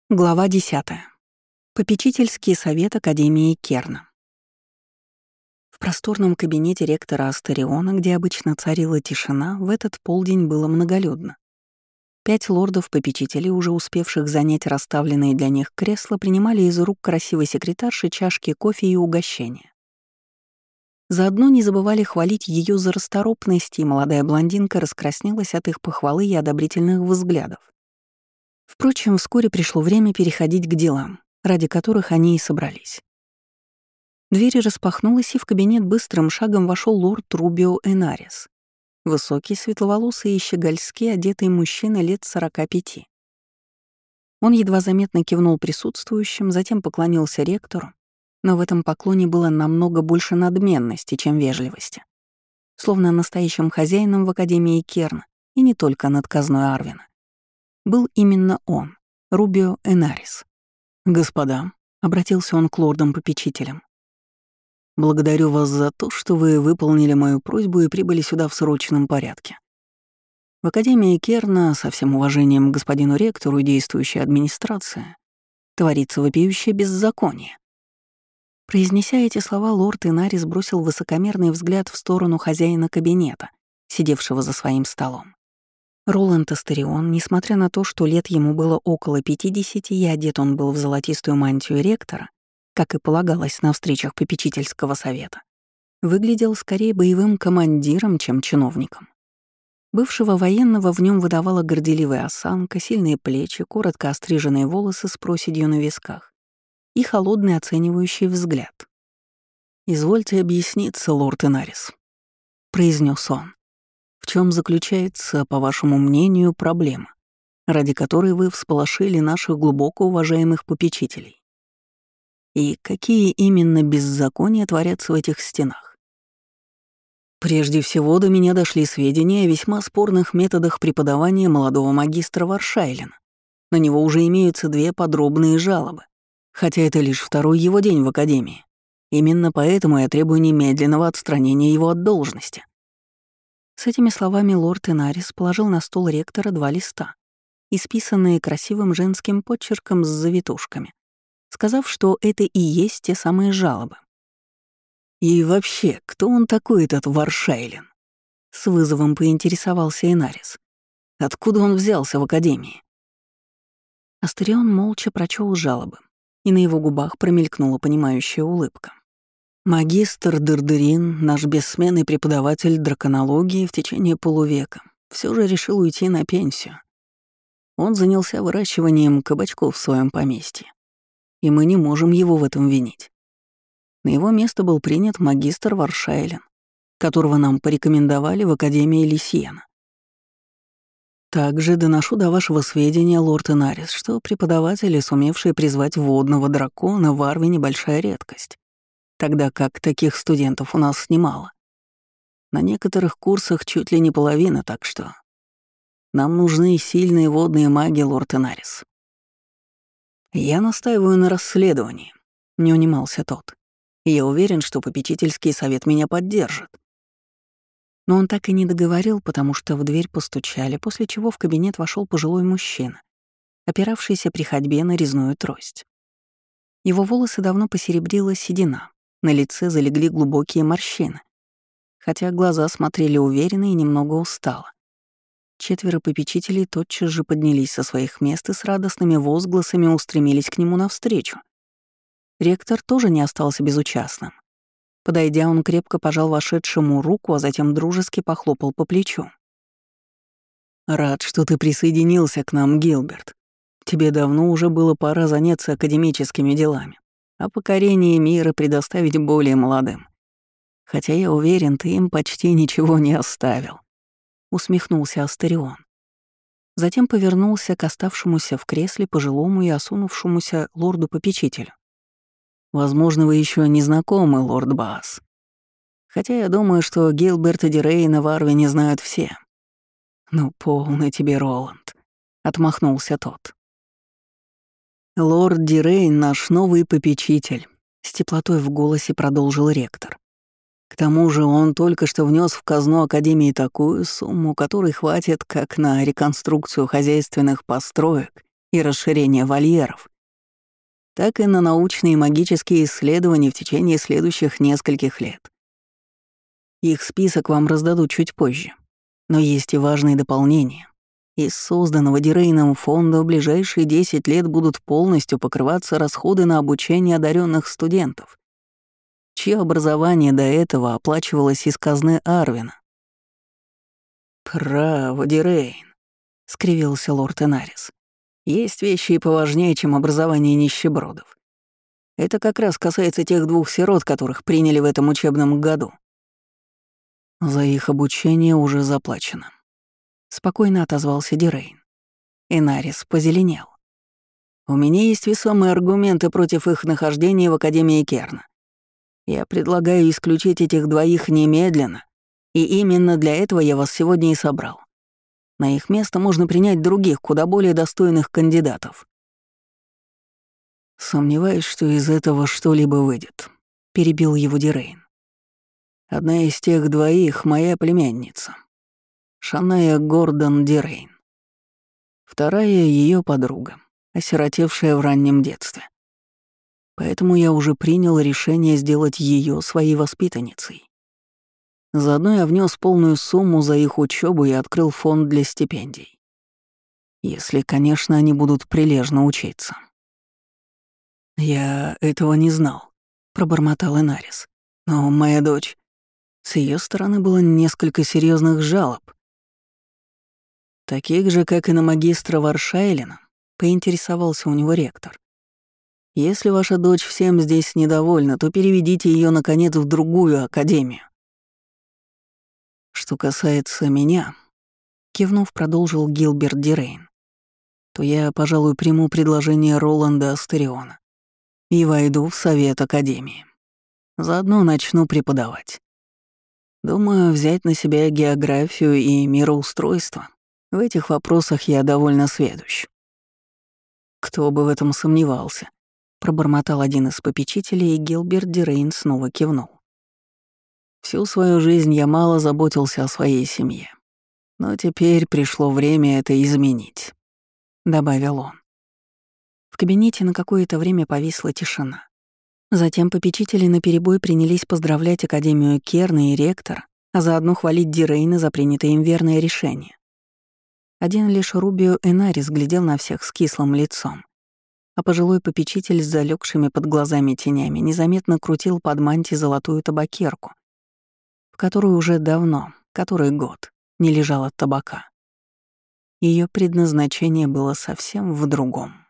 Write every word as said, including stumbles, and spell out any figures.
Глава десятая. Попечительский совет Академии Керна. В просторном кабинете ректора Астериона, где обычно царила тишина, в этот полдень было многолюдно. Пять лордов-попечителей, уже успевших занять расставленные для них кресла, принимали из рук красивой секретарши чашки кофе и угощения. Заодно не забывали хвалить ее за расторопность, и молодая блондинка раскраснелась от их похвалы и одобрительных взглядов. Впрочем, вскоре пришло время переходить к делам, ради которых они и собрались. Дверь распахнулась, и в кабинет быстрым шагом вошел лорд Рубио Энарис. Высокий, светловолосый и щегольски одетый мужчина лет сорока пяти. Он едва заметно кивнул присутствующим, затем поклонился ректору, но в этом поклоне было намного больше надменности, чем вежливости. Словно настоящим хозяином в Академии Керна, и не только над казной Арвина, был именно он, Рубио Энарис. «Господа», — обратился он к лордам-попечителям, — «благодарю вас за то, что вы выполнили мою просьбу и прибыли сюда в срочном порядке. В Академии Керна, со всем уважением к господину ректору и действующей администрации, творится вопиющее беззаконие». Произнеся эти слова, лорд Энарис бросил высокомерный взгляд в сторону хозяина кабинета, сидевшего за своим столом. Роланд Астерион, несмотря на то, что лет ему было около пятидесяти и одет он был в золотистую мантию ректора, как и полагалось на встречах попечительского совета, выглядел скорее боевым командиром, чем чиновником. Бывшего военного в нем выдавала горделивая осанка, сильные плечи, коротко остриженные волосы с проседью на висках и холодный оценивающий взгляд. «Извольте объясниться, лорд Энарис», — произнес он. В чем заключается, по вашему мнению, проблема, ради которой вы всполошили наших глубоко уважаемых попечителей? И какие именно беззакония творятся в этих стенах? Прежде всего, до меня дошли сведения о весьма спорных методах преподавания молодого магистра Варшайлена. На него уже имеются две подробные жалобы, хотя это лишь второй его день в Академии. Именно поэтому я требую немедленного отстранения его от должности. С этими словами лорд Энарис положил на стол ректора два листа, исписанные красивым женским почерком с завитушками, сказав, что это и есть те самые жалобы. «И вообще, кто он такой, этот Варшайлен?» — с вызовом поинтересовался Энарис. «Откуда он взялся в Академии?» Астерион молча прочел жалобы, и на его губах промелькнула понимающая улыбка. Магистр Дердерин, наш бессменный преподаватель драконологии в течение полувека, все же решил уйти на пенсию. Он занялся выращиванием кабачков в своем поместье, и мы не можем его в этом винить. На его место был принят магистр Варшайлен, которого нам порекомендовали в Академии Лисиена. Также доношу до вашего сведения, лорд Энарис, что преподаватели, сумевшие призвать водного дракона, в Арвине большая редкость, тогда как таких студентов у нас немало. На некоторых курсах чуть ли не половина, так что нам нужны сильные водные маги, лорд Энарис. Я настаиваю на расследовании, не унимался тот. И я уверен, что попечительский совет меня поддержит. Но он так и не договорил, потому что в дверь постучали, после чего в кабинет вошел пожилой мужчина, опиравшийся при ходьбе на резную трость. Его волосы давно посеребрила седина, на лице залегли глубокие морщины, хотя глаза смотрели уверенно и немного устало. Четверо попечителей тотчас же поднялись со своих мест и с радостными возгласами устремились к нему навстречу. Ректор тоже не остался безучастным. Подойдя, он крепко пожал вошедшему руку, а затем дружески похлопал по плечу. «Рад, что ты присоединился к нам, Гилберт. Тебе давно уже было пора заняться академическими делами, а покорение мира предоставить более молодым. Хотя я уверен, ты им почти ничего не оставил», — усмехнулся Астерион. Затем повернулся к оставшемуся в кресле пожилому и осунувшемуся лорду-попечителю. «Возможно, вы еще не знакомы, лорд Баас. Хотя я думаю, что Гилберта Дирейна в Арвине знают все». «Ну, полный тебе, Роланд», — отмахнулся тот. «Лорд Дирейн — наш новый попечитель», — с теплотой в голосе продолжил ректор. «К тому же он только что внес в казну Академии такую сумму, которой хватит как на реконструкцию хозяйственных построек, и расширения вольеров, так и на научные и магические исследования в течение следующих нескольких лет. Их список вам раздадут чуть позже. Но есть и важные дополнения. Из созданного Дирейном фонда в ближайшие десять лет будут полностью покрываться расходы на обучение одаренных студентов, чье образование до этого оплачивалось из казны Арвина. «Право, Дирейн», — скривился лорд Энарис. «Есть вещи и поважнее, чем образование нищебродов. Это как раз касается тех двух сирот, которых приняли в этом учебном году. За их обучение уже заплачено», — спокойно отозвался Дирейн. Энарис позеленел. «У меня есть весомые аргументы против их нахождения в Академии Керна. Я предлагаю исключить этих двоих немедленно, и именно для этого я вас сегодня и собрал. На их место можно принять других, куда более достойных кандидатов». «Сомневаюсь, что из этого что-либо выйдет», — перебил его Дирейн. «Одна из тех двоих — моя племянница, Шаная Гордон Дирейн. Вторая — ее подруга, осиротевшая в раннем детстве. Поэтому я уже принял решение сделать ее своей воспитанницей. Заодно я внес полную сумму за их учебу и открыл фонд для стипендий. Если, конечно, они будут прилежно учиться». «Я этого не знал», — пробормотал Энарис. «Но моя дочь...» С ее стороны было несколько серьезных жалоб. «Таких же, как и на магистра Варшайлина», — поинтересовался у него ректор. «Если ваша дочь всем здесь недовольна, то переведите ее наконец, в другую академию». «Что касается меня», — кивнув, продолжил Гилберт Дирейн, «то я, пожалуй, приму предложение Роланда Астериона и войду в совет академии. Заодно начну преподавать. Думаю, взять на себя географию и мироустройство. В этих вопросах я довольно сведущ». «Кто бы в этом сомневался», — пробормотал один из попечителей, и Гилберт Дирейн снова кивнул. «Всю свою жизнь я мало заботился о своей семье. Но теперь пришло время это изменить», — добавил он. В кабинете на какое-то время повисла тишина. Затем попечители наперебой принялись поздравлять Академию Керна и ректора, а заодно хвалить Дирейна за принятое им верное решение. Один лишь Рубио Энарис глядел на всех с кислым лицом, а пожилой попечитель с залегшими под глазами тенями незаметно крутил под мантией золотую табакерку, в которой уже давно, который год, не лежало табака. Ее предназначение было совсем в другом.